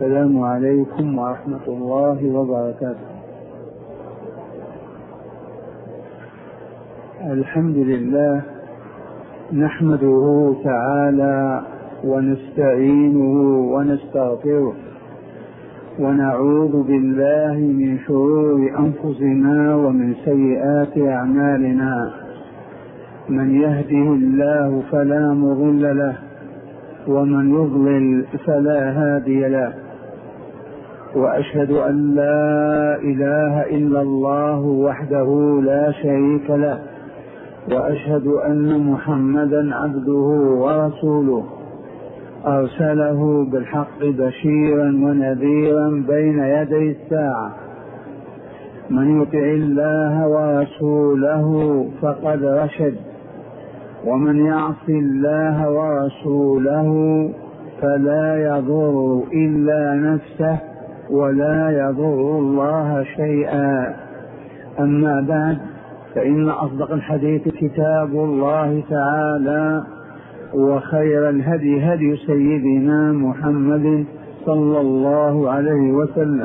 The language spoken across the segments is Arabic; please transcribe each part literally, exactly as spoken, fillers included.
السلام عليكم ورحمة الله وبركاته. الحمد لله نحمده تعالى ونستعينه ونستغفره ونعوذ بالله من شرور أنفسنا ومن سيئات أعمالنا. من يهده الله فلا مضل له ومن يضلل فلا هادي له، وأشهد أن لا إله إلا الله وحده لا شريك له، وأشهد أن محمدا عبده ورسوله أرسله بالحق بشيرا ونذيرا بين يدي الساعة. من يطع الله ورسوله فقد رشد، ومن يعص الله ورسوله فلا يضر إلا نفسه ولا يضر الله شيئا. أما بعد، فإن أصدق الحديث كتاب الله تعالى، وخير الهدي هدي سيدنا محمد صلى الله عليه وسلم،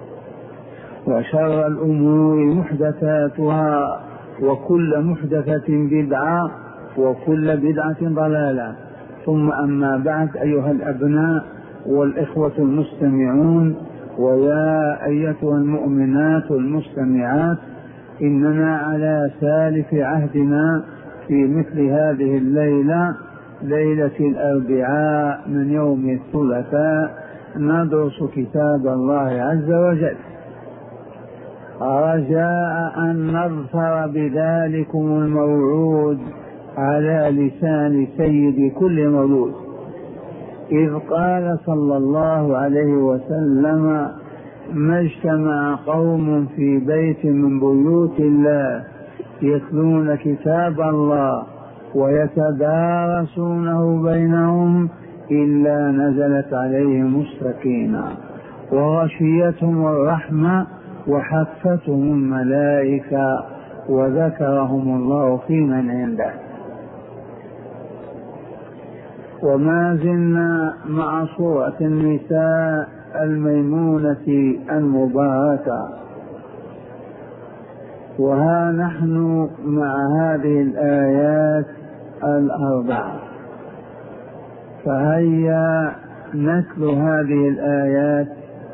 وشر الأمور محدثاتها، وكل محدثة بدعة، وكل بدعة ضلالة. ثم أما بعد، أيها الأبناء والإخوة المستمعون، ويا أيتها المؤمنات المستمعات، إننا على سالف عهدنا في مثل هذه الليلة، ليلة الأربعاء من يوم الثلاثاء، ندرس كتاب الله عز وجل، رجاء أن نظفر بذلكم الموعود على لسان سيد كل مولود، إذ قال صلى الله عليه وسلم: ما اجتمع قوم في بيت من بيوت الله يتلون كتاب الله ويتدارسونه بينهم إلا نزلت عليهم السكينة وغشيتهم الرحمة وحفتهم الملائكة وذكرهم الله في من عنده. وما زلنا مع سورة النساء الميمونة المباركة، وها نحن مع هذه الآيات الأربع، فهيا نتلو هذه الآيات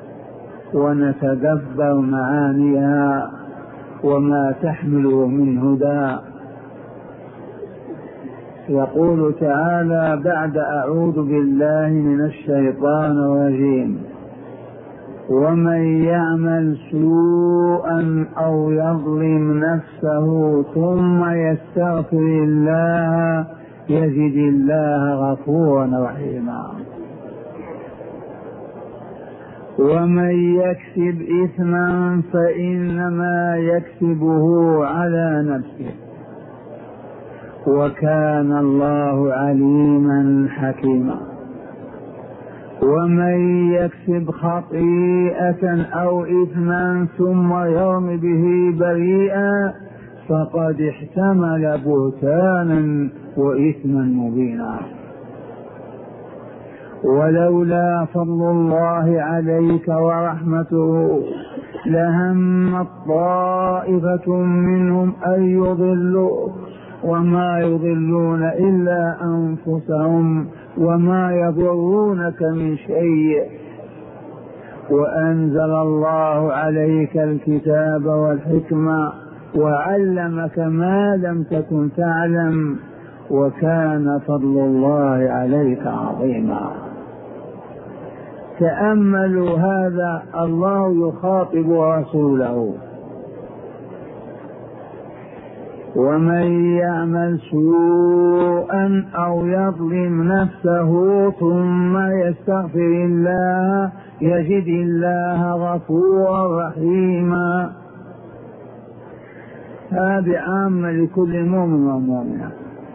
ونتدبر معانيها وما تحمله من هدى. يقول تعالى بعد: أعوذ بالله من الشيطان الرجيم: ومن يعمل سوءا أو يظلم نفسه ثم يستغفر الله يجد الله غفورا رحيما. ومن يكسب إثما فإنما يكسبه على نفسه، وكان الله عليما حكيما. ومن يكسب خطيئة أو إثما ثم يرم به بريئا فقد احتمل بهتانا وإثما مبينا. ولولا فضل الله عليك ورحمته لهم طائفة منهم أن يضلوك وما يضلون إلا أنفسهم وما يضرونك من شيء. وأنزل الله عليك الكتاب والحكمة وعلمك ما لم تكن تعلم وكان فضل الله عليك عظيما. تأملوا هذا، الله يخاطب رسوله: ومن يعمل سوءا أو يظلم نفسه ثم يستغفر الله يجد الله غفورا رحيما. هذا عام لكل مؤمن ومؤمنة.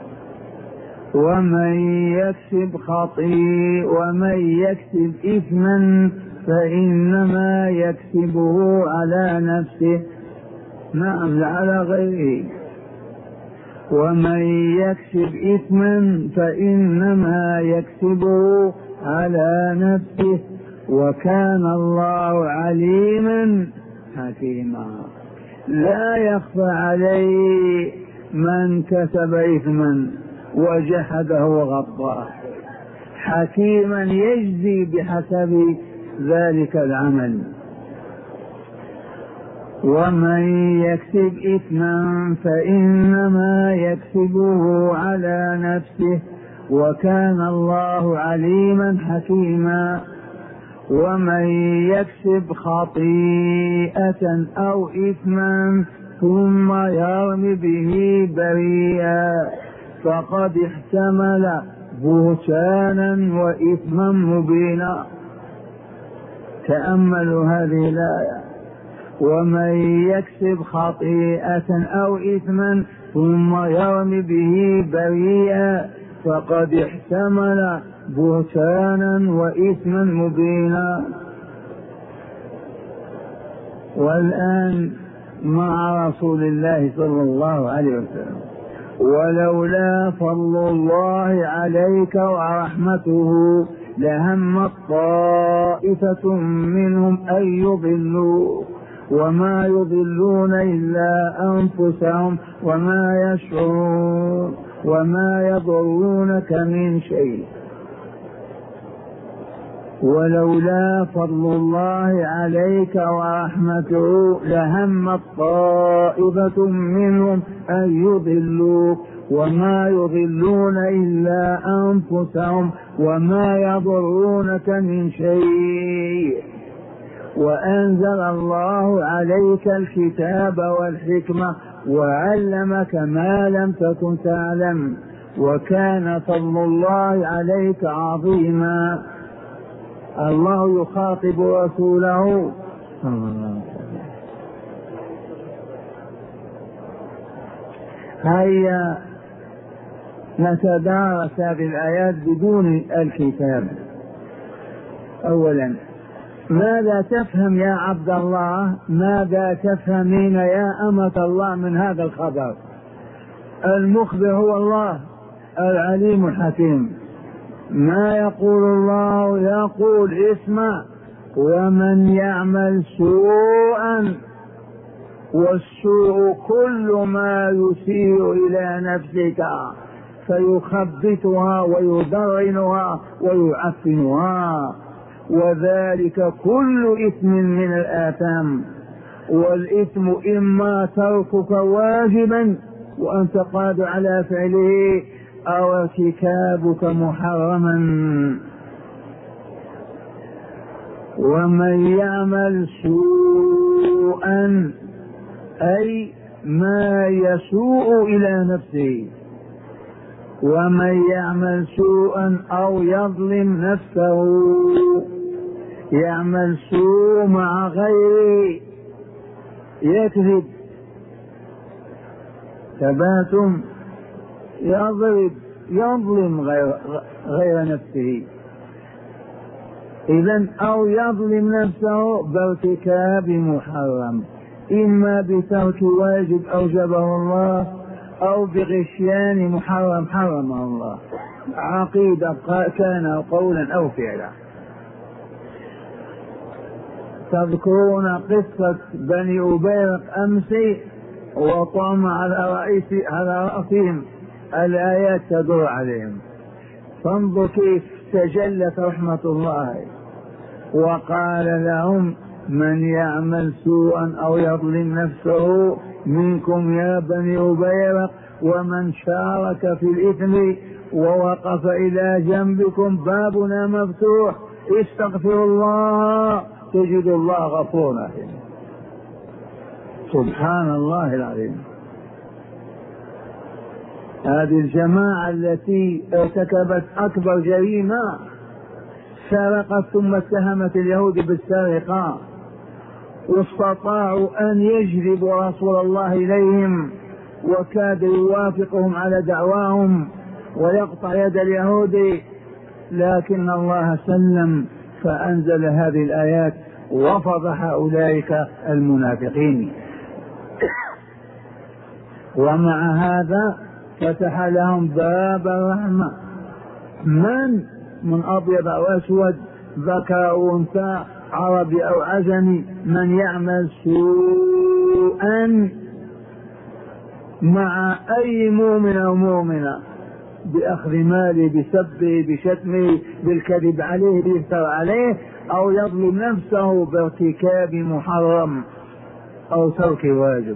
ومن يكسب خطيئة ومن يكسب إثما فإنما يكسبه على نفسه، نعم على غيره. ومن يكسب إثما فإنما يكسبه على نفسه وكان الله عليما حكيما. لا يخفى عليه من كسب إثما وجحده وغطاه، حكيما يجزي بحسب ذلك العمل. ومن يكسب إثما فإنما يكسبه على نفسه وكان الله عليما حكيما. ومن يكسب خطيئة أو إثما ثم يرم به بريئا فقد احتمل بهتانا وإثما مبينا. تأملوا هذه الآية: ومن يكسب خطيئة أو إثما ثم يرم به بريئا فقد احتمل بهتانا وإثما مبينا. والآن مع رسول الله صلى الله عليه وسلم: ولولا فضل الله عليك ورحمته لهم طائفة منهم أن يضلوا وما يضلون إلا أنفسهم وما يشعرون وما يضرونك من شيء. ولولا فضل الله عليك ورحمته لهم طائفة منهم أن يضلوك وما يضلون إلا أنفسهم وما يضرونك من شيء. وأنزل الله عليك الكتاب والحكمة وعلمك ما لم تكن تعلم وكان فضل الله عليك عظيما. الله يخاطب رسوله هيا نتدارس هذه الآيات بدون الكتاب. أولا، ماذا تفهم يا عبد الله، ماذا تفهمين يا أمة الله من هذا الخبر؟ المخبر هو الله العليم الحكيم. ما يقول الله؟ يقول: اسمع: ومن يعمل سوءا، والسوء كل ما يسيء إلى نفسك فيخبثها ويضرنها ويعفنها، وذلك كل إثم من الآثام. والإثم إما تركك واجبا وأنت قادر على فعله أو ارتكابك محرما. ومن يعمل سوءا أي ما يسوء إلى نفسه، ومن يعمل سوءا أو يظلم نفسه، يعمل سوء مع غيره، يكذب، تباتم، يضرب، يظلم غير, غير نفسه. إذن أو يظلم نفسه بارتكاب محرم، إما بترك واجب أوجبه الله أو بغشيان محرم حرمه الله، عقيدة كان قولا أو فعلا. تذكرون قصة بني أبيرق أمس وطعم على رئيس على رأسهم، الآيات تدور عليهم. فانظر كيف تجلت رحمة الله، وقال لهم: من يعمل سوءا أو يظلم نفسه منكم يا بني أبيرق ومن شارك في الإثم ووقف إلى جنبكم بابنا مفتوح استغفروا الله تجد الله غفورا رحيما. سبحان الله العظيم. هذه الجماعة التي ارتكبت أكبر جريمة، سرقت ثم اتهمت اليهود بالسرقة، واستطاعوا أن يجذبوا رسول الله إليهم وكاد يوافقهم على دعواهم ويقطع يد اليهود، لكن الله سلم فأنزل هذه الآيات وفضح أولئك المنافقين. ومع هذا فتح لهم باب الرحمة، من من أبيض أو أسود ذكر أو أنثى، عربي أو عجمي، من يعمل سوءا مع أي مؤمن أو مؤمنة بأخذ ماله، بسبه، بشتمه، بالكذب عليه، بيفتر عليه، أو يظلم نفسه بارتكاب محرم أو ترك واجب،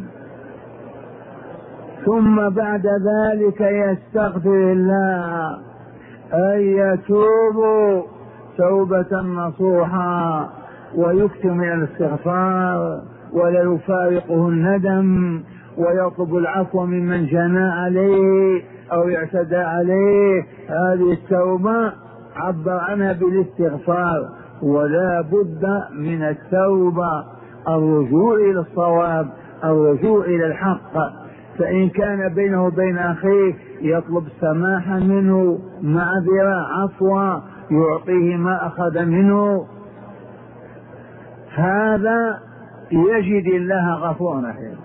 ثم بعد ذلك يستغفر الله، أن يتوب توبة نصوحا ويكثر من الاستغفار، ولا يفارقه الندم، ويطلب العفو ممن جنى عليه أو اعتدى عليه. هذه التوبة عبر عنها بالاستغفار، ولا بد من التوبة الرجوع إلى الصواب، الرجوع إلى الحق. فإن كان بينه وبين أخيه يطلب سماحا منه، معذرة، عفوا، يعطيه ما أخذ منه، هذا يجد الله غفورا رحيما.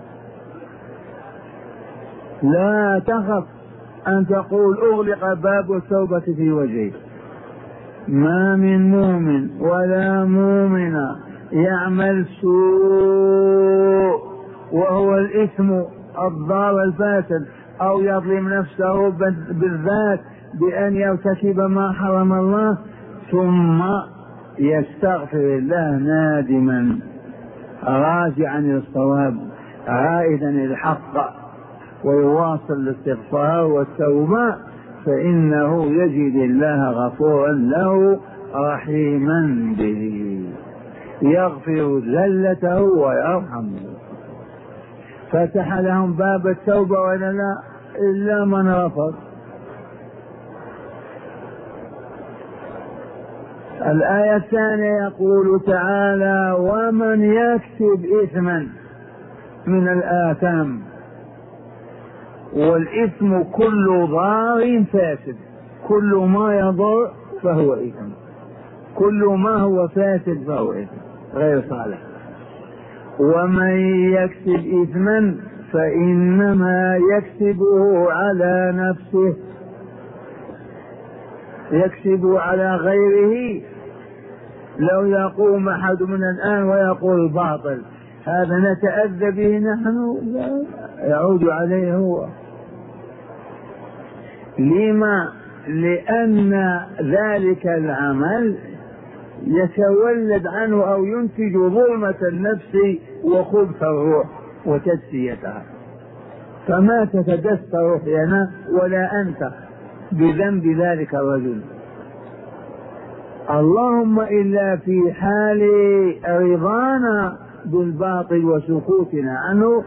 لا تخف أن تقول أغلق باب التوبة في وجهه. ما من مؤمن ولا مؤمنة يعمل سوء وهو الإثم الضار الفاسد، أو يظلم نفسه بالذات بأن يرتكب ما حرم الله، ثم يستغفر الله نادما راجعا إلى الصواب عائدا إلى الحق، ويواصل الاستغفار والتوبة، فإنه يجد الله غفورا له رحيما به، يغفر ذلته ويرحمه. فتح لهم باب التوبة ولا لا؟ إلا من رفض. الآية الثانية يقول تعالى: ومن يكسب إثما من الآثام. والإثم كل ضار فاسد، كل ما يضر فهو إثم، كل ما هو فاسد فهو إثم غير صالح. ومن يكسب إثما فإنما يكسبه على نفسه، يكسب على غيره. لو يقوم أحدنا الآن ويقول باطل، هذا نتأذى به نحن؟ لا، يعود عليه هو. لما؟ لأن ذلك العمل يتولد عنه أو ينتج ظلمة النفس وخبث الروح وتدسيتها، فما تتدس روحنا ولا أنت بذنب ذلك الرجل، اللهم إلا في حال رضانا بالباطل وسكوتنا عنه.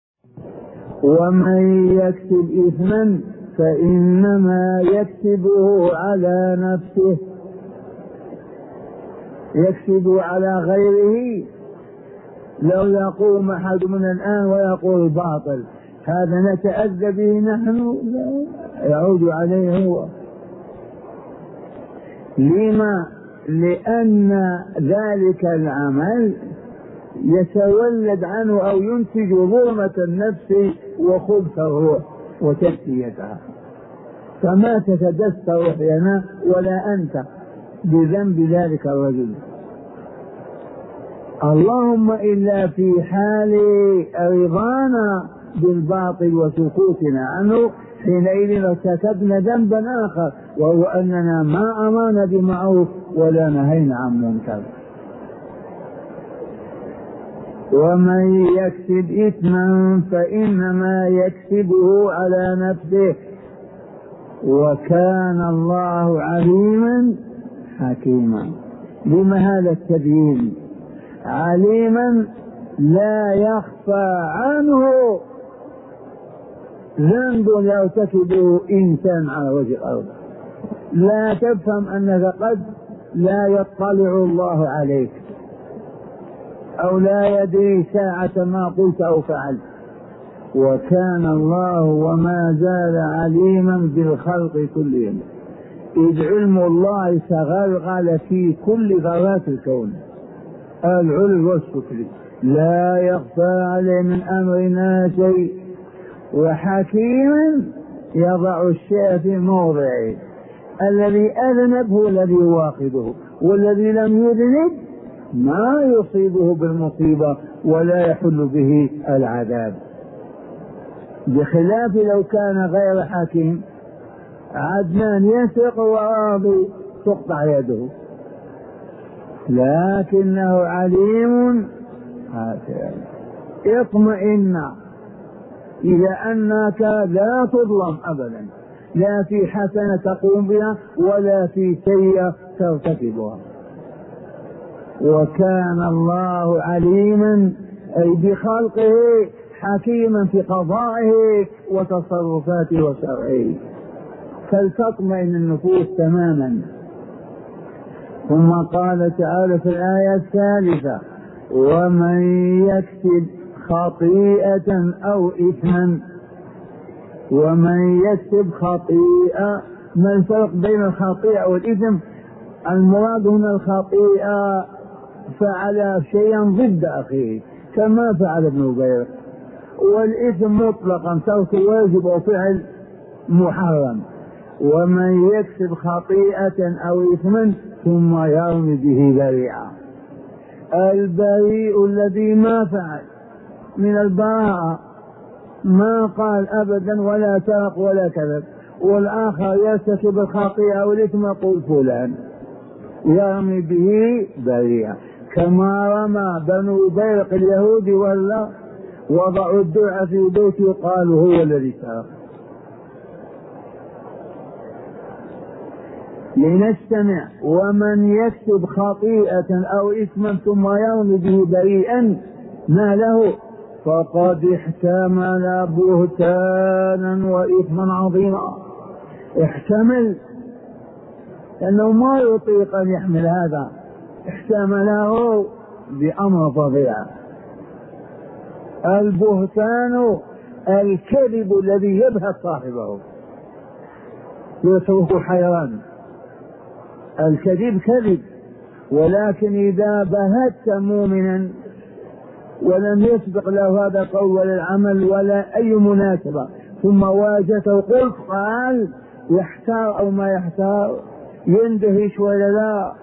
ومن يكسب إثما فإنما يكسبه على نفسه، يكسب على غيره. لو يقوم أحد من الآن ويقول باطل، هذا نتأذى به نحن؟ لا، يعود عليه هو. لما؟ لأن ذلك العمل يتولد عنه أو ينتج ظلمة النفس وخبث الروح وتدسيتها، فما تتدس روحنا ولا أنت بذنب ذلك الرجل، اللهم إلا في حال رضانا بالباطل وسكوتنا عنه، حينئذ ارتكبنا ذنبا آخر، وهو أننا ما أمرنا بمعروف ولا نهينا عن منكر. ومن يكسب إثما فإنما يكسبه على نفسه، وكان الله عليما حكيما. لما هذا التبيين؟ عليما لا يخفى عنه ذنب يرتكبه إنسان على وجه الأرض، لا تفهم أنك قد لا يطلع الله عليك، أو لا يدري ساعة ما قلت أو فعلت. وكان الله وما زال عليما بالخلق كلهم، إذ علم الله تغلغل في كل ذرات الكون، العلو والسفل، لا يخفى عليه من أمرنا شيء. وحكيما يضع الشيء في موضعه، الذي أذنب هو الذي يواخذه، والذي لم يذنب ما يصيبه بالمصيبة ولا يحل به العذاب، بخلاف لو كان غير حكيم عدنان يسرق وراضي تقطع يده، لكنه عليم اطمئن إلى أنك لا تظلم أبدا، لا في حسنة تقوم بها ولا في سيئة ترتكبها. وكان الله عليما أي بخلقه حكيما في قضائه وتصرفاته وشرعه، فلتطمئن النفوس تماما. ثم قال تعالى في الآية الثالثة: ومن يكسب خطيئة أو إثما. ومن يكسب خطيئة، ما الفرق بين الخطيئة والإثم؟ المراد هنا الخطيئة فعل شيئا ضد أخيه كما فعل ابن زبير، والإثم مطلقا ترك واجب وفعل محرم. ومن يكسب خطيئة أو إثما ثم يرمي به بريئا، البريء الذي ما فعل من البراءة ما قال أبدا ولا سرق ولا كذب، والآخر يرتكب الخطيئة والإثم يقول فلان، يرمي به بريئا، كما رمى بنو بيرق اليهود ولا وضعوا الدرع في بيته وقالوا هو الذي سرق. لنستمع: ومن يكسب خطيئة أو إثما ثم يرمي به بريئا ما له فقد احتمل بهتانا وإثما عظيما. احتمل لأنه ما يطيق أن يحمل هذا، احتمله بأمر فظيع. البهتان الكذب الذي يبهت صاحبه يترك حيران. الكذب كذب، ولكن إذا بهت مؤمنا ولم يسبق له هذا القول ولا العمل ولا أي مناسبة ثم واجهته قلت قال يحتار أو ما يحتار، يندهش ولا لا،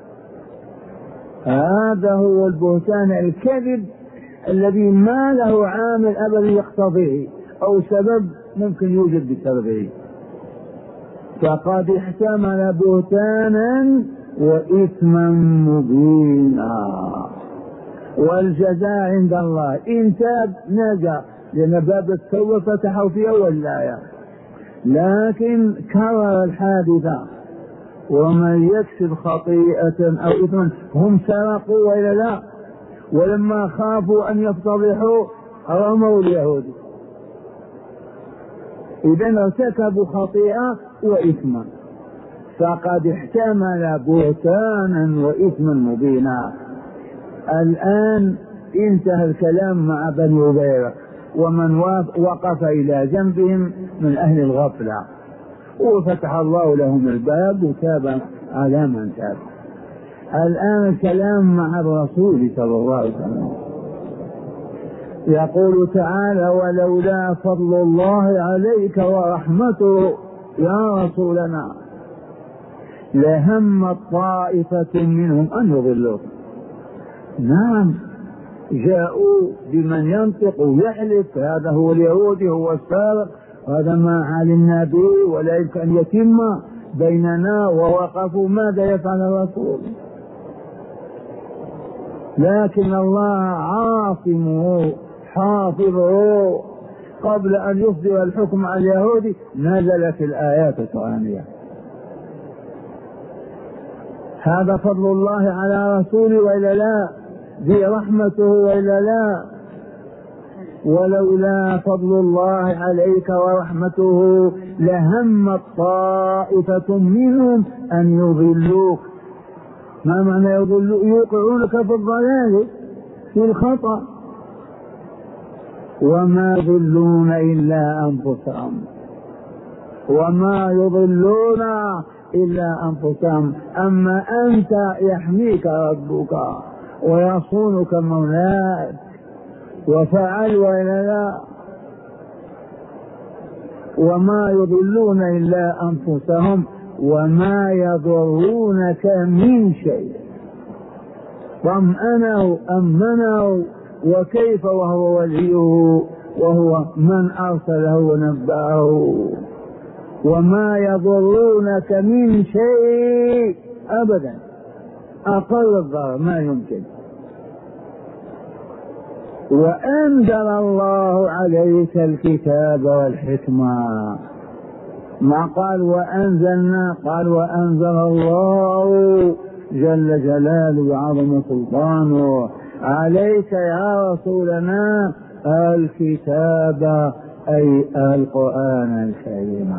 هذا هو البهتان الكذب الذي ما له عامل أبدا يقتضيه أو سبب ممكن يوجد بسببه. فقد احتمل بهتانا وإثما مبينا، والجزاء عند الله إن تاب نجا، لأن باب التوبة فتحوا في أول الآية، لكن كرر الحادثة: ومن يكسب خطيئة أو إثما. هم سرقوا وإلا لا؟ ولما خافوا أن يفتضحوا رموا اليهود، إذن ارتكبوا خطيئة وإثما، فقد احتمل بهتانا وإثما مبينا. الآن انتهى الكلام مع بني بيرق ومن وقف إلى جنبهم من أهل الغفلة، وفتح الله لهم الباب وتاب على من تاب. الآن الكلام مع الرسول صلى الله عليه وسلم. يقول تعالى: ولولا فضل الله عليك ورحمته يا رسولنا لهم طائفة منهم أن يضلوك. نعم، جاءوا بمن ينطق ويحلف هذا هو اليهودي هو السارق، هذا ما علمنا به ولا يمكن أن يتم بيننا، ووقفوا ماذا يفعل الرسول؟ لكن الله عاصمه حافظه. قبل أن يصدر الحكم على اليهود نزلت الآيات القرآنية. هذا فضل الله على رسوله وإلا لا؟ ذي رحمته وإلا لا؟ ولولا فضل الله عليك ورحمته لهمت طائفة منهم أن يضلوك. ما معنى يضلوك؟ يوقعونك في الضلال في الخطأ، وما يضلون إلا أنفسهم، وما يضلون إلا أنفسهم. أما أنت يحميك ربك ويصونك مولاك وفعل وإلا لا. وما يضلون إلا أنفسهم وما يضرونك من شيء. طمأنه أمنه، وكيف وهو وليه وهو من أرسله ونبأه. وما يضرونك من شيء أبدا، أقل الضرر ما يمكن. وأنزل الله عليك الكتاب والحكمة، ما قال وأنزلنا، قال وأنزل الله جل جلاله وعظم سلطانه عليك يا رسولنا الكتاب أي القرآن الكريم.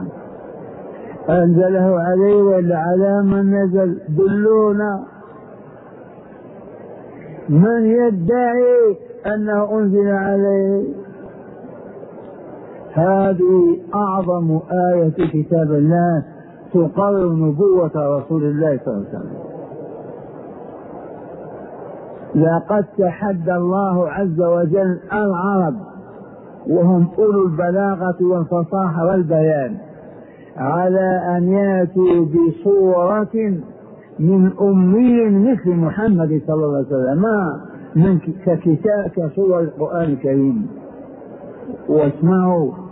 أنزله عليه ولا على من نزل؟ دلونا. من يدعي أنه أنزل عليه؟ هذه أعظم آية في كتاب الله تقرر نبوة رسول الله صلى الله عليه وسلم. لقد تحدى الله عز وجل العرب وهم أولو البلاغة والفصاحة والبيان على أن يأتوا بصورة من أمي مثل محمد صلى الله عليه وسلم، ما من ككتاب كصور القرآن الكريم. واسمعوا،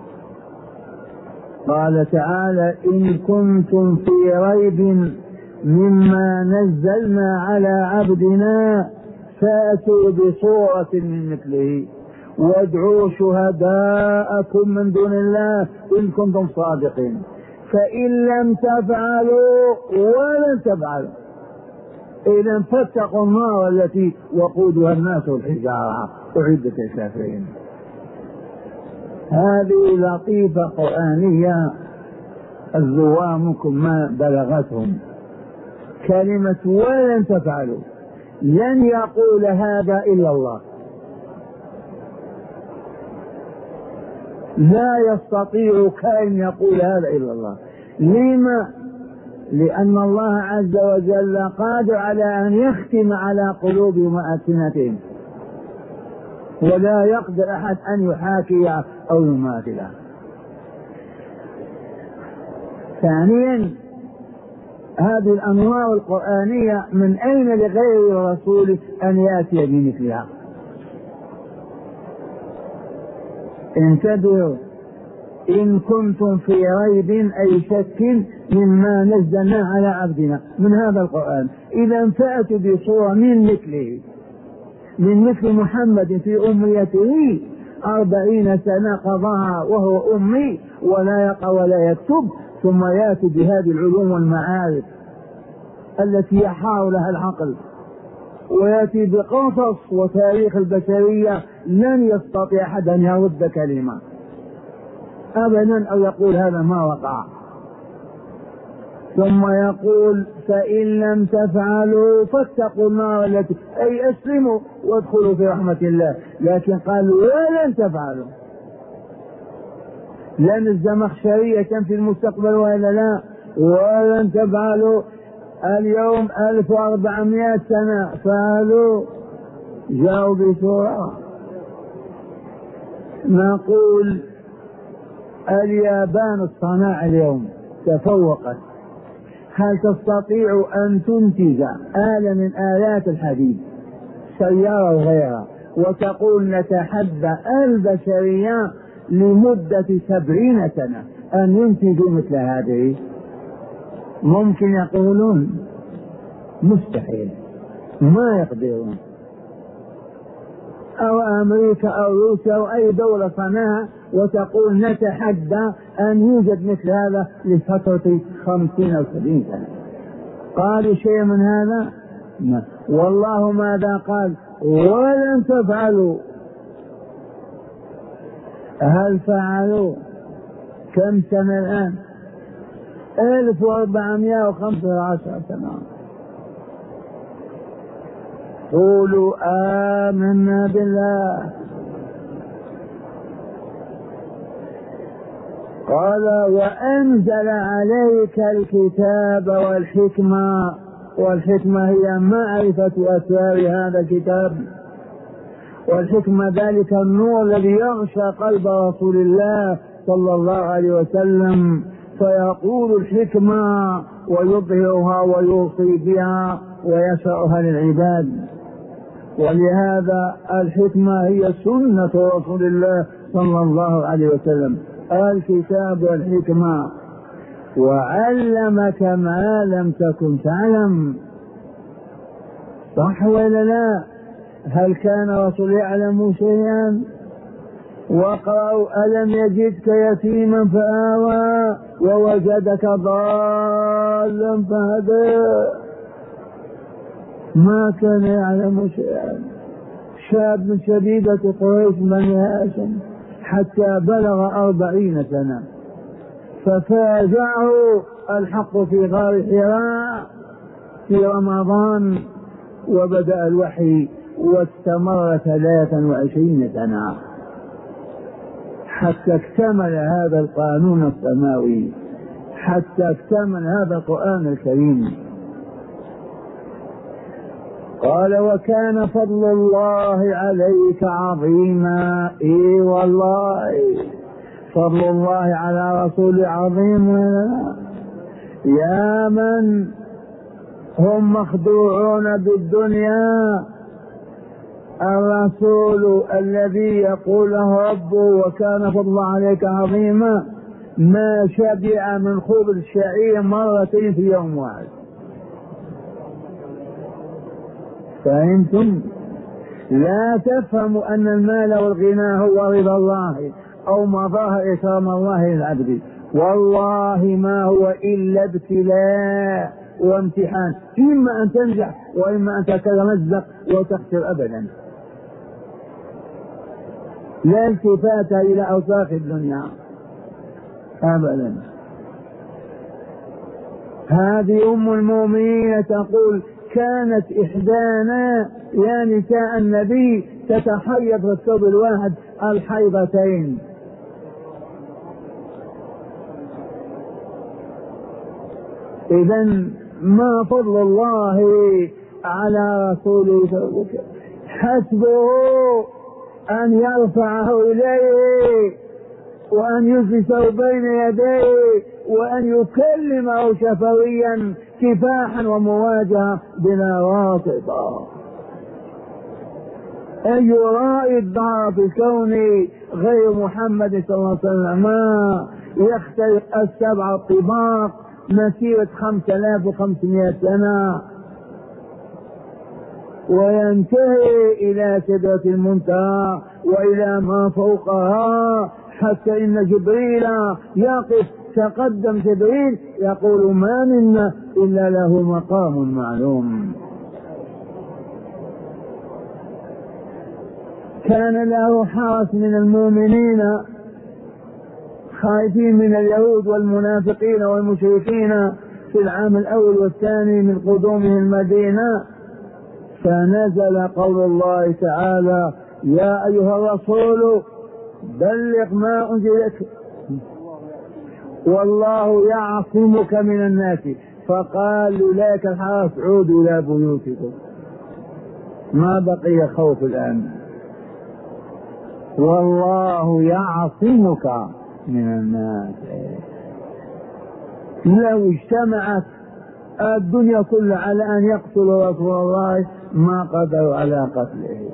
قال تعالى إن كنتم في ريب مما نزلنا على عبدنا فأتوا بصورة من مثله وادعوا شهداءكم من دون الله إن كنتم صادقين. فإن لم تفعلوا ولن تفعلوا إذا فاتقوا النار التي وقودها الناس والحجارة أعدت للكافرين. هذه لطيفة قرآنية الزوار منكم ما بلغتهم. كلمة ولن تفعلوا، لن يقول هذا إلا الله، لا يستطيع كائن يقول هذا إلا الله. لما؟ لأن الله عز وجل قادر على أن يختم على قلوبهم وألسنتهم، ولا يقدر أحد أن يحاكي أو يماثله. ثانيا، هذه الأنوار القرآنية من أين لغير الرسول أن يأتي بمثلها؟ انتبهوا، إن كنتم في ريب أي شك مما نزلنا على عبدنا من هذا القرآن، إذا فأتوا بصورة من مثله، من مثل محمد في أميته أربعين سنة قضاها وهو أمي ولا يقرأ ولا يكتب، ثم يأتي بهذه العلوم والمعارف التي يحار لها العقل، ويأتي بقصص وتاريخ البشرية لن يستطيع أحد أن يرد كلمة أبدا أو يقول هذا ما وقع. ثم يقول فإن لم تفعلوا فاتقوا النار التي أي أسلموا وادخلوا في رحمة الله، لكن قالوا ولن تفعلوا. لن الزمخشرية كان في المستقبل وإلا لا؟ ولن تفعلوا. اليوم ألف وأربعمائة سنة فعلوا، جاءوا بسورة. نقول اليابان الصناعة اليوم تفوقت، هل تستطيع أن تنتج آلة من آلات الحديد، سيارة وغيرها، وتقول نتحدى البشرية لمدة سبعين سنة أن ينتجوا مثل هذه؟ ممكن يقولون مستحيل، ما يقدرون. أو أمريكا أو روسيا أو أي دولة صناعة وتقول نتحدى أن يوجد مثل هذا لفترة خمسين أو سبعين سنة. قالوا شيء من هذا؟ ما. والله ماذا قال؟ ولن تفعلوا. هل فعلوا؟ كم سنة الآن؟ ألف وأربعمائة وخمسة عشر سنة. قولوا آمنا بالله. قال وأنزل عليك الكتاب والحكمة، والحكمة هي معرفة أسرار هذا الكتاب، والحكمة ذلك النور الذي يغشى قلب رسول الله صلى الله عليه وسلم، فيقول الحكمة ويظهرها ويوصي بها ويشرعها للعباد. ولهذا الحكمة هي سنة رسول الله صلى الله عليه وسلم، الكتاب والحكمة. وعلمك ما لم تكن تعلم، صح ولا لا؟ هل كان رسول يعلم شيئا؟ واقرأوا ألم يجدك يتيما فآوى ووجدك ضالا فهدى. ما كان يعلم شيئا. شاب من شبيبة قريش بني هاشم حتى بلغ أربعين سنة ففاجعه الحق في غار حراء في رمضان، وبدأ الوحي واستمر ثلاثا وعشرين سنة حتى اكتمل هذا القانون السماوي، حتى اكتمل هذا القرآن الكريم. قال وكان فضل الله عليك عظيما. اي والله فضل الله على رسول عظيم. يا من هم مخدوعون بالدنيا، الرسول الذي يقول له ربه وكان فضل الله عليك عظيما ما شبع من خبز الشعير مرتين في يوم واحد. فأنتم لا تفهموا أن المال والغنى هو رضا الله أو مظاهر إكرام الله للعبد، والله ما هو إلا ابتلاء وامتحان، إما أن تنجح وإما أن تتمزق وتخسر أبدا. لا التفات إلى أوساخ الدنيا أبدا. هذه أم المؤمنين تقول كانت إحدانا يا نساء النبي تتحيض في الثوب الواحد الحيضتين. إذن ما فضل الله على رسوله، حسبه أن يرفعه إليه وأن يجلسه بين يديه وأن يكلمه شفويا كفاحا ومواجهة بلا واسطة. أن يرائي الدار في الكون غير محمد صلى الله عليه وسلم ما يخترق السبع الطباق مسيرة خمسة آلاف وخمسمائة سنة وينتهي إلى سدرة المنتهى وإلى ما فوقها، حتى إن جبريل يقف تقدم جبريل يقول ما منا إلا له مقام معلوم. كان له حرس من المؤمنين خائفين من اليهود والمنافقين والمشركين في العام الأول والثاني من قدومه المدينة، فنزل قول الله تعالى يا أيها الرسول بلغ ما أنزلك والله يعصمك من الناس، فقال لولاك الحرس عودوا إلى بيوتكم. ما بقي خوف الآن، والله يعصمك من الناس. لو اجتمعت الدنيا كلها على أن يقتلوا رسول الله ما قدروا على قتله،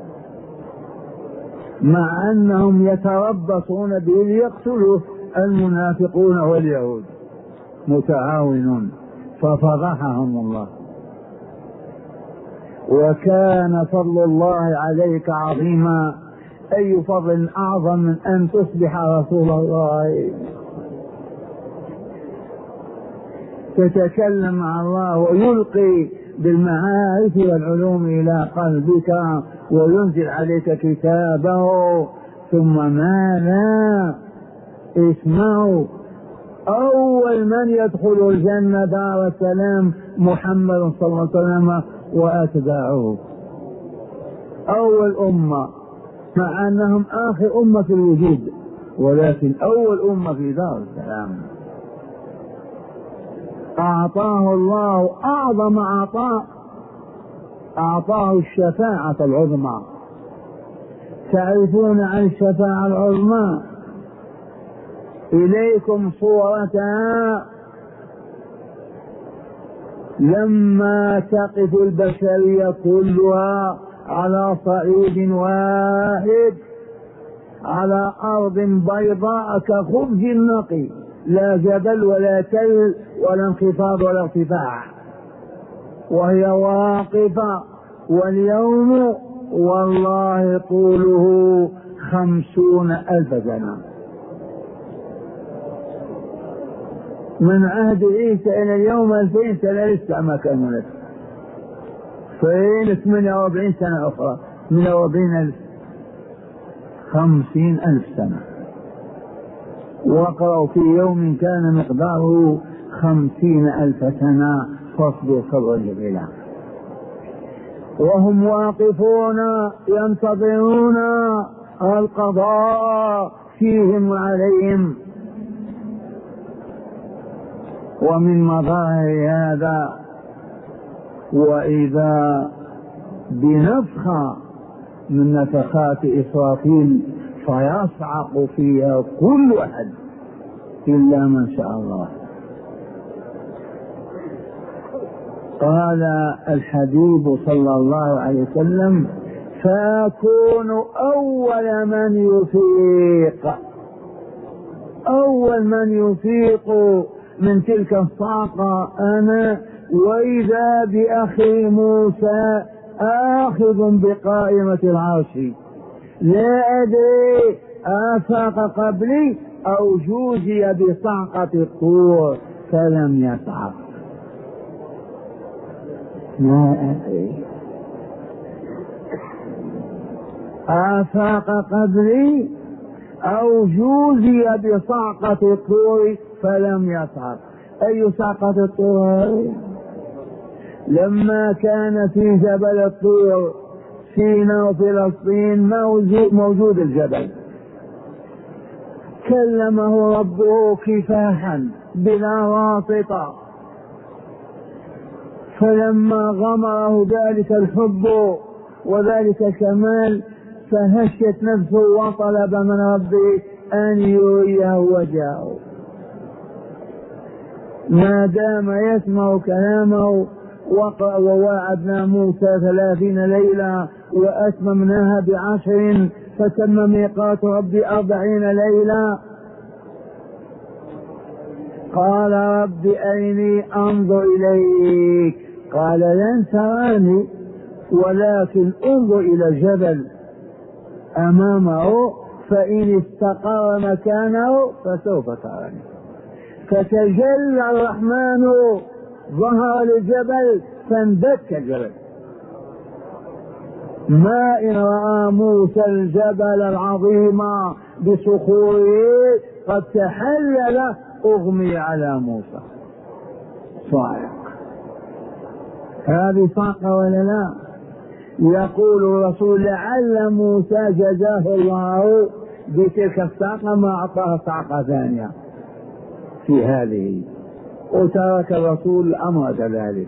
مع أنهم يتربصون به ليقتلوا المنافقون واليهود متعاونون، ففضحهم الله. وكان فضل الله عليك عظيما. أي فضل أعظم من أن تصبح رسول الله تتكلم مع الله ويلقي بالمعارف والعلوم إلى قلبك وينزل عليك كتابه. ثم ماذا؟ اسمعوا، أول من يدخل الجنة دار السلام محمد صلى الله عليه وسلم وأتباعه، أول أمة، مع أنهم آخر أمة في الوجود ولكن أول أمة في دار السلام. أعطاه الله أعظم عطاء، أعطاه الشفاعة العظمى. تعرفون عن الشفاعة العظمى؟ إليكم صورتها لما تقف البشرية كلها على صعيد واحد على أرض بيضاء كخبز نقي، لا جبل ولا تل ولا انخفاض ولا ارتفاع، وهي واقفة، واليوم والله طوله خمسون ألف سنة، من عهد عيسى إلى اليوم ألفين سنة لسه ما كملت، فين ثمانية وأربعين سنة أخرى، ثمانية وأربعين ألف، خمسين ألف سنة. وقرأوا في يوم كان مقداره خمسين ألف سنة فاصبر صبرا جميلا. وهم واقفون ينتظرون القضاء فيهم وعليهم. ومن مظاهر هذا وإذا بنفخة من نفخات إسرافيل فيصعق فيها كل أحد إلا من شاء الله. قال الحبيب صلى الله عليه وسلم فأكون أول من يفيق، أول من يفيق من تلك الصاعقة أنا، وإذا بأخي موسى آخذ بقائمة العرش، لا أدري آفاق قبلي أو جوزي بصعقة الطور فلم يصعق، لا أدري آفاق قبلي أو جوزي بصعقة الطور فلم يصعق. أي صعقة الطور؟ لما كان في جبل الطور سيناء وفلسطين موجود الجبل، كلمه ربه كفاحا بلا واسطة، فلما غمره ذلك الحب وذلك الكمال فهشت نفسه وطلب من ربه أن يريه وجهه، ما دام يسمع كلامه. وواعدنا موسى ثلاثين ليلة وأتممناها بعشر فتم ميقات ربي أربعين ليلة. قال رب أرني أنظر إليك، قال لن تراني ولكن انظر إلى الجبل أمامه فإن استقر مكانه فسوف تراني. فتجلى الرحمن ظهر الجبل فاندك الجبل، ما إن رأى موسى الجبل العظيم بصخوره قد تحلل أغمي على موسى. صاعق، هذه صاعقة ولا لا؟ يقول الرسول لعل موسى جزاه الله بتلك الصاعقة ما أعطاه صاعقة ثانية في هذه، وترك الرسول الأمر كذلك.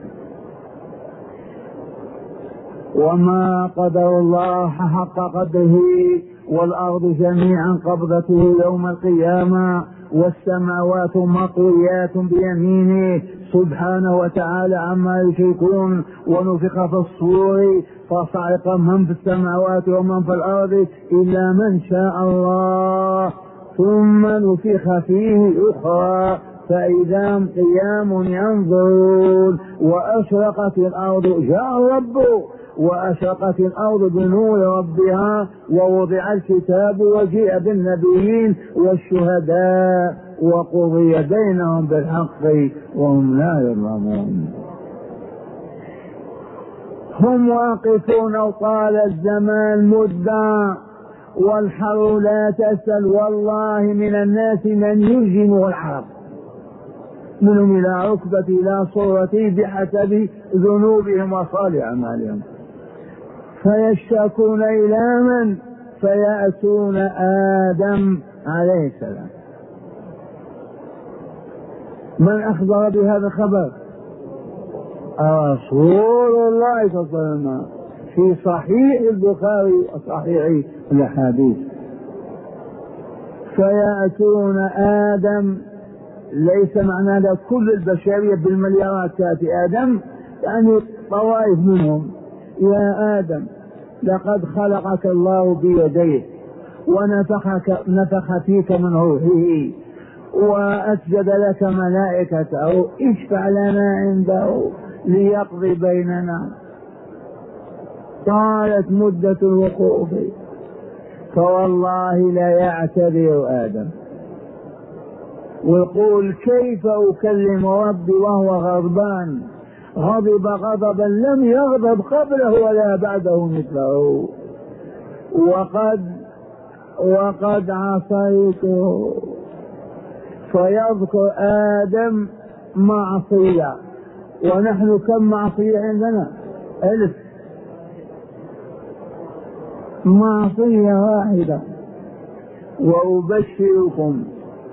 وما قدر الله حق قدره والأرض جميعا قبضته يوم القيامة والسماوات مطويات بيمينه سبحانه وتعالى عما يشركون. ونفخ في الصور فصعق من في السماوات ومن في الأرض إلا من شاء الله، ثم نفخ فيه أخرى فإذا هم قيام ينظرون. وأشرقت الأرض، جاء الرب، وأشرقت الأرض بنور ربها ووضع الكتاب وجيء بالنبيين والشهداء وقضي بينهم بالحق وهم لا يظلمون. هم واقفون وطال الزمان مدة والحر لا تسأل، والله من الناس من يلجمه الحرب منهم إلى ركبة إلى صورته بحسب ذنوبهم وصالح أعمالهم، فيشتكون إلى من؟ فيأتون آدم عليه السلام. من أخبر بهذا الخبر؟ رسول الله صلى الله عليه وسلم في صحيح البخاري وصحيح الأحاديث. فيأتون آدم ليس معنى ذلك كل البشرية بالمليارات تأتي آدم، يعني طوائف منهم. يا آدم لقد خلقك الله بيديه ونفخك نفخ فيك من روحه وأسجد لك ملائكته، اشفع لنا عنده ليقضي بيننا. طالت مدة الوقوف، فوالله لا يعتذر آدم ويقول كيف أكلم ربي وهو غضبان، غضب غضبا لم يغضب قبله ولا بعده مثله، وقد وقد عصيته. فيذكر آدم معصية، ونحن كم معصية عندنا؟ ألف معصية واحدة. وأبشركم،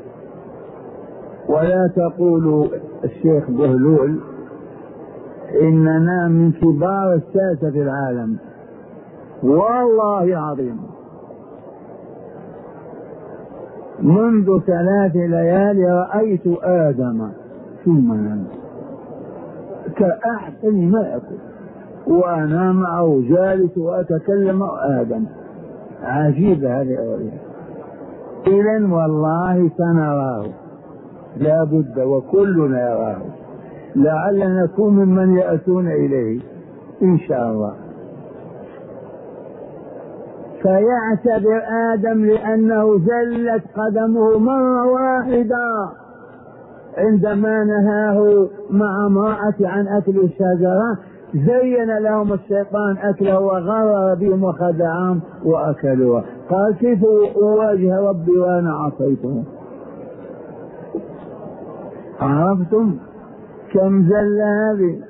ولا تقولوا الشيخ بهلول إننا من كبار الساسة في العالم، والله عظيم. منذ ثلاث ليالي رأيت آدم في المنام كأحسن ما أكون، وأنا معه جالس وأتكلم آدم. عجيب هذه الرؤيا. إذن والله سنراه لا بد، وكلنا يراه، لعلنا نكون ممن يأتون إليه إن شاء الله. فيعتذر آدم لأنه زلت قدمه مرة واحدة عندما نهاه مع امرأة عن أكل الشجرة، زين لهم الشيطان أكله وغرر بهم وخدعهم وأكلوها. قال كيف أواجه ربي وأنا عصيته؟ عرفتم كم زل هذه؟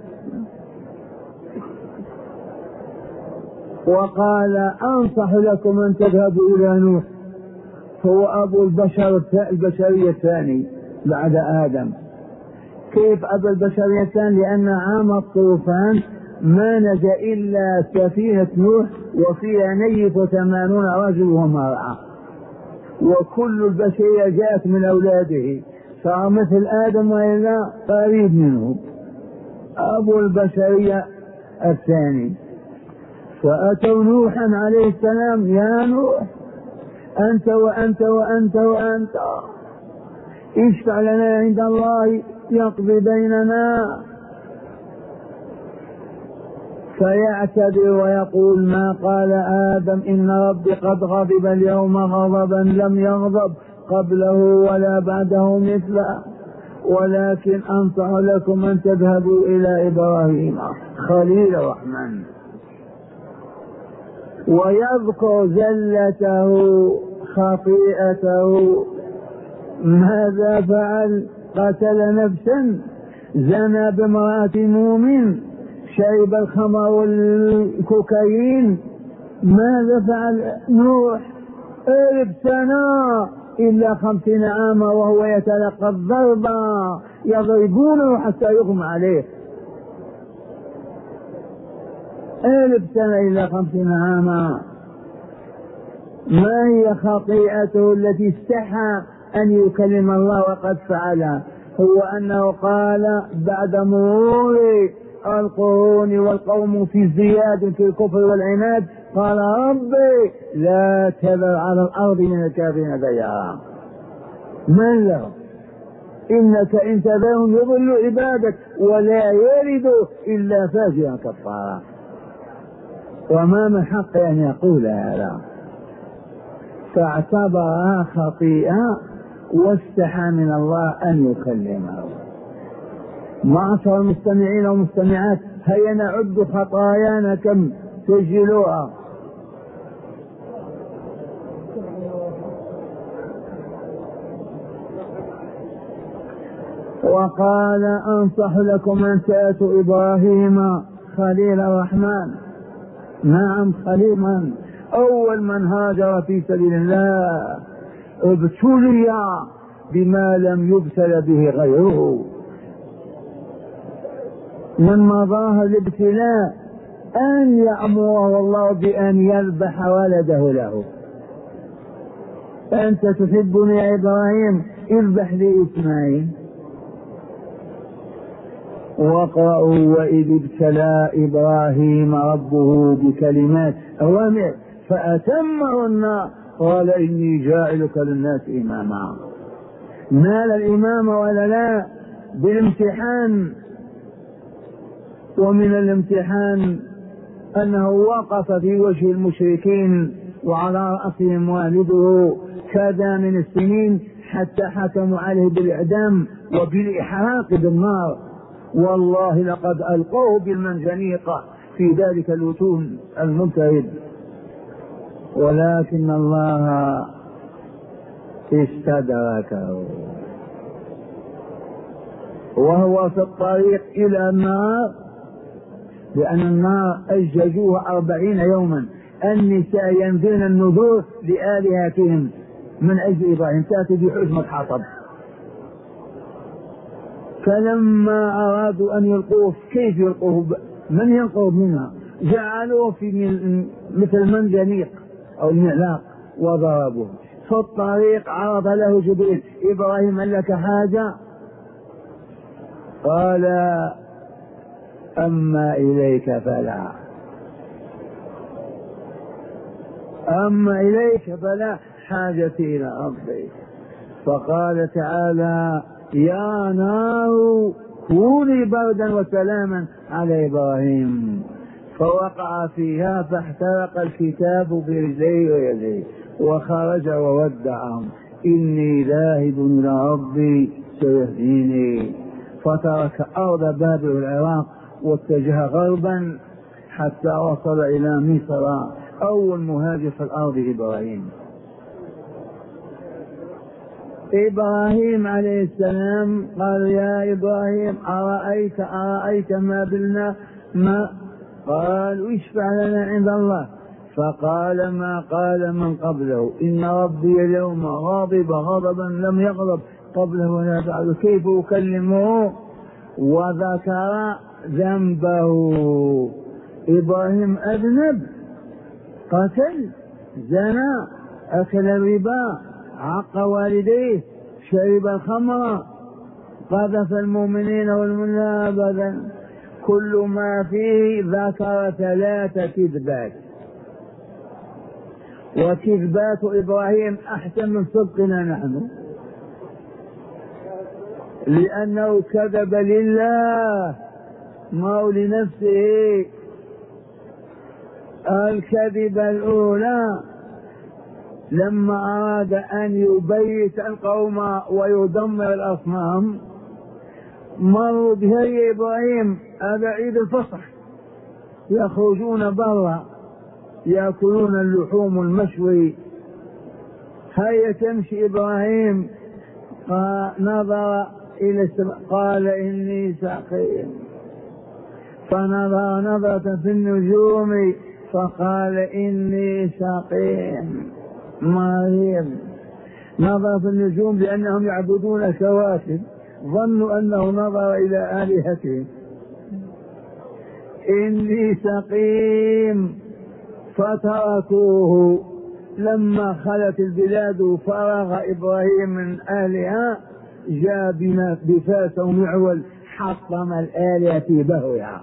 وقال أنصح لكم أن تذهبوا إلى نوح، هو أبو البشر البشرية الثاني بعد آدم. كيف أبو البشرية الثاني؟ لأن عام الطوفان ما نجا إلا سفينة نوح وفيها نيف وثمانون رجل ومرأة، وكل البشرية جاءت من أولاده، صار مثل آدم وإلا قريب منه، أبو البشرية الثاني. فأتوا نوحا عليه السلام، يا نوح أنت وأنت وأنت وأنت اشفع لنا عند الله يقضي بيننا. فيعتذر ويقول ما قال آدم إن ربي قد غضب اليوم غضبا لم يغضب قبله ولا بعده مثله، ولكن أنصح لكم أن تذهبوا إلى إبراهيم خليل الرحمن. ويذكر زلته خطيئته، ماذا فعل؟ قتل نفسا، زنى بامرأة مؤمن، شرب الخمر والكوكايين. ماذا فعل نوح؟ ألف سنة إلا خمسين عاما وهو يتلقى الضربة، يضربونه حتى يغمى عليه. ألف سنة إلا خمسين عاما. ما هي خطيئته التي استحى أن يكلم الله وقد فعلها؟ هو أنه قال بعد مرور القرون والقوم في ازدياد في الكفر والعناد، قال ربي لا تذر على الأرض من الكافرين ديارا. من له؟ إنك إن تذرهم يضل عبادك ولا يلد إلا فاجرا كفارا. وما من حق أن يقول هذا؟ فاعتبرها خطيئة واستحى من الله أن يكلمه. معشر المستمعين والمستمعات، هيا نعد خطايانا كم سجلوها. وقال أنصح لكم أن تأتوا إبراهيم خليل الرحمن. نعم خليل، من أول من هاجر في سبيل الله ابتلي بما لم يبتل به غيره. من مظاهر الابتلاء أن يأمره الله بأن يذبح ولده له. أنت تحبني يا إبراهيم؟ اذبح لي إسماعيل. واقرأوا وإذ ابتلى إبراهيم ربه بكلمات أوامر فأتمهن قال إني جاعلك للناس إماما. نال الإمامة ولا لا؟ بالامتحان. ومن الامتحان أنه وقف في وجه المشركين وعلى رأسهم والده كذا من السنين حتى حكموا عليه بالإعدام وبالإحراق بالنار. والله لقد ألقوه بالمنجنيق في ذلك الوتون الملتهب، ولكن الله استدركه وهو في الطريق إلى النار، لأن النار أججوها أربعين يوما. النساء ينزلن النذور لآلهتهم من أجل إبراهيم، تأتي بحزمة حطب. فلما أرادوا أن يلقوه كيف يلقوه؟ من ينقذ منها؟ جعلوه في مثل منجنيق أو المعلاق وضربوه. في الطريق عرض له جبريل: إبراهيم هل لك حاجة؟ قال: أما إليك فلا، أما إليك فلا، حاجتي إلى ربي. فقال تعالى: يا نار كوني بردا وسلاما على إبراهيم. فوقع فيها فاحترق الكتاب برجليه ويديه وخرج وودعهم: إني ذاهب إلى ربي سيهديني. فترك أرض بابل العراق واتجه غربا حتى وصل إلى مصر. أول مهاجر في الأرض إبراهيم. إبراهيم عليه السلام قال: يا إبراهيم أرأيت أرأيت ما بلنا ما قال: اشفع لنا عند الله. فقال ما قال من قبله: إن ربي اليوم غاضب غضبا لم يغضب قبله ولا بعده، كيف أكلمه؟ وذكر ذنبه. إبراهيم أذنب، قتل، زنى، أكل الربا، عق والديه، شرب الخمر، قذف المؤمنين والمؤمنات أبدا. كل ما فيه ذكر ثلاث كذبات، وكذبات إبراهيم أحسن من صدقنا نحن، لأنه كذب لله ما لنفسه. الكذبة الأولى لما أراد أن يبيت القوم ويدمر الأصنام، مروا بهي إبراهيم هذا عيد الفصح، يخرجون برا يأكلون اللحوم المشوي. هيا تمشي إبراهيم، نظر إلى السماء قال: إني سقيم. فنظر نظرة في النجوم فقال: إني سقيم مريض. نظر في النجوم لأنهم يعبدون كواكب، ظنوا أنه نظر إلى آلهتهم. إني سقيم. فتركوه. لما خلت البلاد وفرغ إبراهيم من أهلها جاء بفاس ومعول حطم الآلهة في بهوها.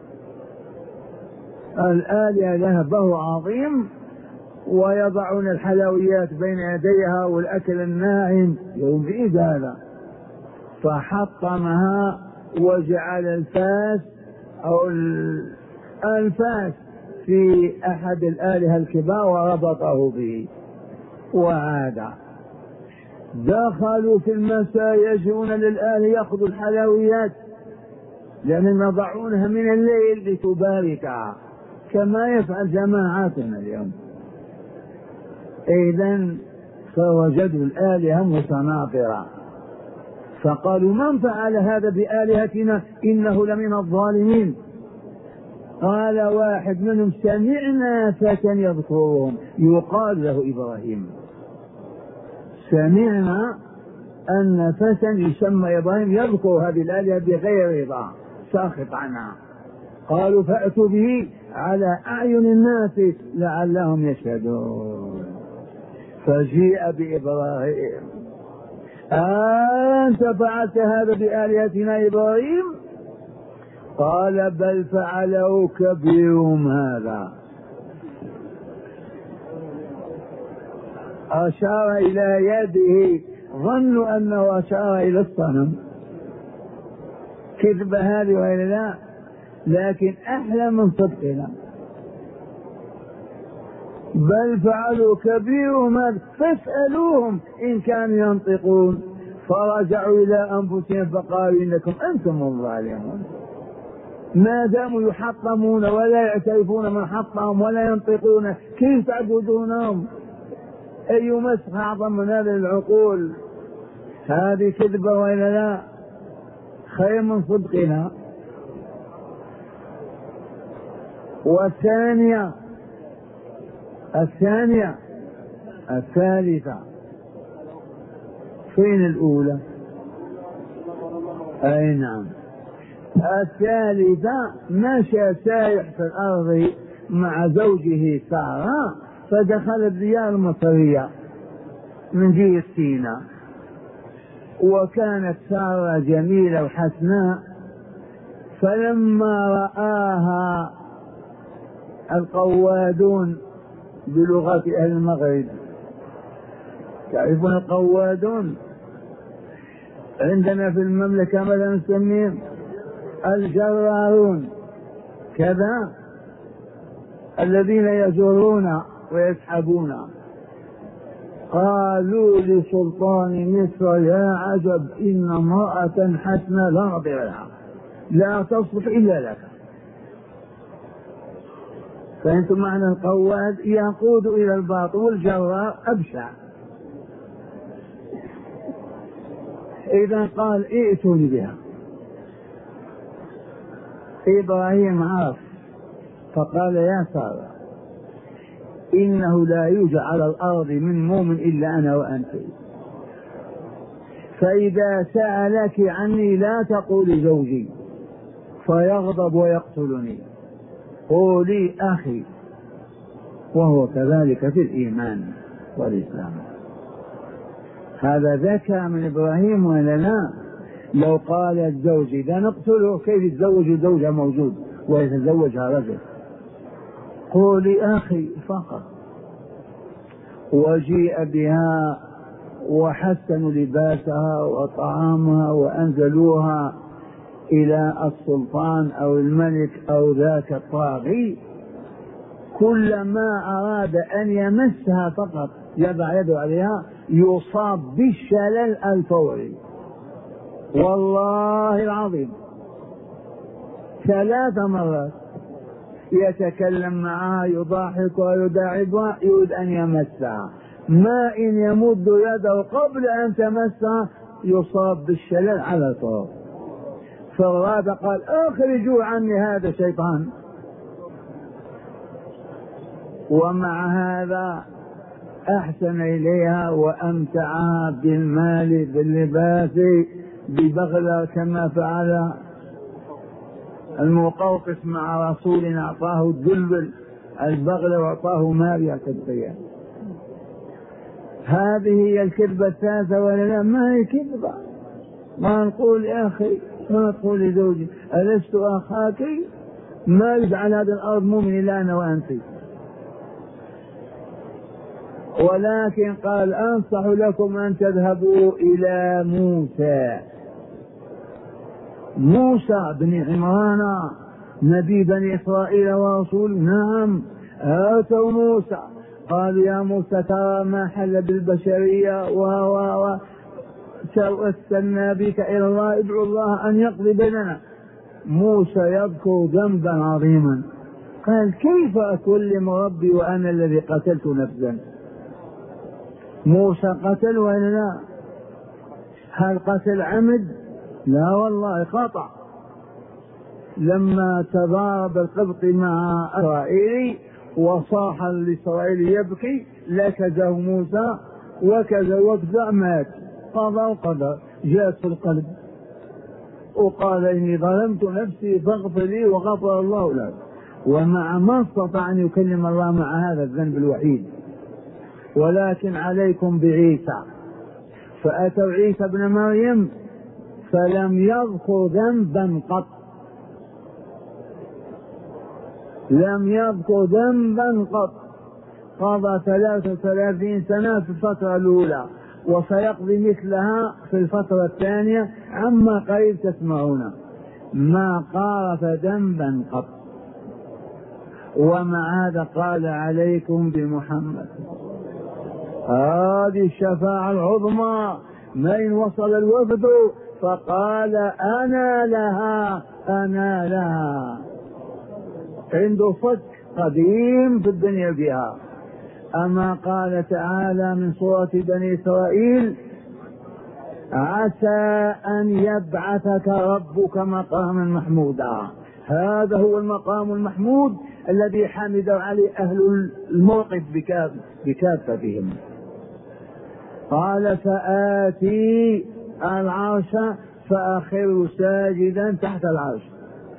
الآلهة لها بهو عظيم، ويضعون الحلويات بين يديها والأكل الناعم يوم عيد هذا. فحطمها وجعل الفاس أو الفاس في أحد الآلهة الكبار وربطه به وعاد. دخلوا في المساء يجون للآلهة يأخذوا الحلويات لأنهم يضعونها من الليل لتباركها كما يفعل جماعاتنا اليوم. إذن فوجدوا الآلهة متناطرة فقالوا: من فعل هذا بآلهتنا؟ إنه لمن الظالمين. قال واحد منهم: سمعنا فتى يذكرهم يقال له إبراهيم. سمعنا أن فتى يسمى إبراهيم يذكر هذه الآلهة بغير رضا، ساخط عنها. قالوا: فأتوا به على أعين الناس لعلهم يشهدون. فجيء بإبراهيم: أنت فعلت هذا بآلهتنا إبراهيم؟ قال بل فعله كبيرهم هذا. أشار إلى يده، ظنوا أنه أشار إلى الصنم. كذب هذه وإلا لا؟ لكن أحلى من صدقنا. بل فعلوا كبيرهم هذا فاسألوهم إن كانوا ينطقون. فرجعوا إلى أنفسهم فقالوا إنكم أنتم الظالمون. ما داموا يحطمون ولا يعترفون من حطهم ولا ينطقون، كيف تعبدونهم؟ أي مسخ أعظم من هذه العقول؟ هذه كذبة وإلا لا؟ خير من صدقنا. والثانية الثانية الثالثة فين الأولى؟ أي نعم. الثالثة مشى سايح في الأرض مع زوجه سارة، فدخل الديار المصرية من جهة سيناء، وكانت سارة جميلة وحسناء. فلما رآها القوادون بلغة أهل المغرب، تعرفون القوادون؟ عندنا في المملكة ماذا نسميهم؟ الجرارون، كذا الذين يجرون ويسحبون. قالوا لسلطان مصر يا عجب إن امرأة حسنة لا نظير لها، لا تصلح إلا لك. فأنتم معنى القواد يقود إلى الباطل، والجرار أبشع. إذا قال ائتوني بها. إبراهيم عرف فقال يا سارة إنه لا يوجد على الأرض من مؤمن إلا أنا وأنت، فإذا سألك عني لا تقولي زوجي فيغضب ويقتلني، قولي أخي، وهو كذلك في الإيمان والإسلام. هذا ذكى من إبراهيم ولا لا؟ لو قال الزوج إذا نقتله كيف يتزوج زوجها موجود ويتزوجها رجل؟ قولي أخي فقط. وجيء بها وحسنوا لباسها وطعامها وأنزلوها إلى السلطان أو الملك أو ذاك الطاغي. كلما أراد أن يمسها فقط يضع يده عليها يصاب بالشلل الفوري، والله العظيم ثلاث مرات. يتكلم معها يضاحكها يداعبها يريد أن يمسها، ما إن يمد يده قبل أن تمسها يصاب بالشلل على طول. فالرابع قال اخرجوا عني هذا الشيطان. ومع هذا أحسن إليها وأمتعها بالمال باللباس ببغلة كما فعل المقوقس مع رسول أعطاه الدلبل البغلة وأعطاه مال يعتبر. هذه هي الكذبة الثالثة ولا لا؟ ما هي كذبة. ما نقول يا أخي، ما تقول لزوجي ألست أخاك؟ ما يجعل هذا الأرض مؤمن إلا أنا وأنت. ولكن قال أنصح لكم أن تذهبوا إلى موسى. موسى بن عمران نبي بني إسرائيل ورسول، نعم. آتوا موسى قالوا يا موسى ترى ما حل بالبشرية و و توسلنا بك إلى الله، ادعو الله أن يقضي بيننا. موسى يذكر ذنبا عظيما، قال كيف أكلم ربي وأنا الذي قتلت نفسا؟ موسى قتل ولا لا؟ هل قتل عمد؟ لا والله خطأ. لما تضارب القبط مع إسرائيل وصاح لإسرائيل يبكي لكزه موسى وكذا وكذا مات، قضى وقدر جاءت في القلب وقال إني ظلمت نفسي فاغفر لي وغفر الله له. ومع ما استطاع أن يكلم الله مع هذا الذنب الوحيد. ولكن عليكم بعيسى، فأتوا عيسى ابن مريم فلم يذكر ذنبا قط، لم يذكر ذنبا قط. قضى ثلاث وثلاثين سنة في الفترة الأولى، وسيقضي مثلها في الفترة الثانية، عما قريب تسمعون. ما قارف ذنبا قط. ومع هذا قال عليكم بمحمد. هذه الشفاعة العظمى. من وصل الوفد فقال أنا لها أنا لها، عنده صك قديم في الدنيا بها. أما قال تعالى من سورة بني إسرائيل: عسى أن يبعثك ربك مقاما محمودا. هذا هو المقام المحمود الذي حمد عليه أهل الموقف بكافتهم. قال: فآتي العرش فأخر ساجدا تحت العرش،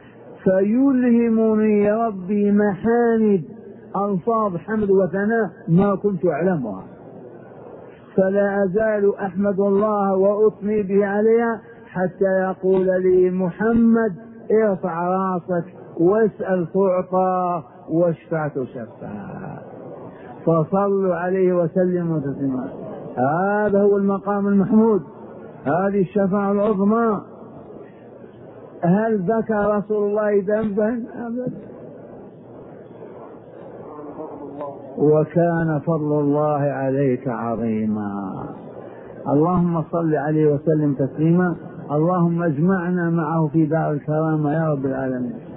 فيلهمني ربي محامد، ألفاظ حمد وثناء ما كنت أعلمها، فلا أزال أحمد الله وأثني به عليها حتى يقول لي محمد: ارفع راسك واسأل تعطى واشفع تشفع. فصلوا عليه وسلموا تسليما. هذا هو المقام المحمود، هذه الشفاعة العظمى. هل ذكر رسول الله ذنبا؟ أبدا. وكان فضل الله عليك عظيما. اللهم صل عليه وسلم تسليما. اللهم اجمعنا معه في دار الكرامة يا رب العالمين.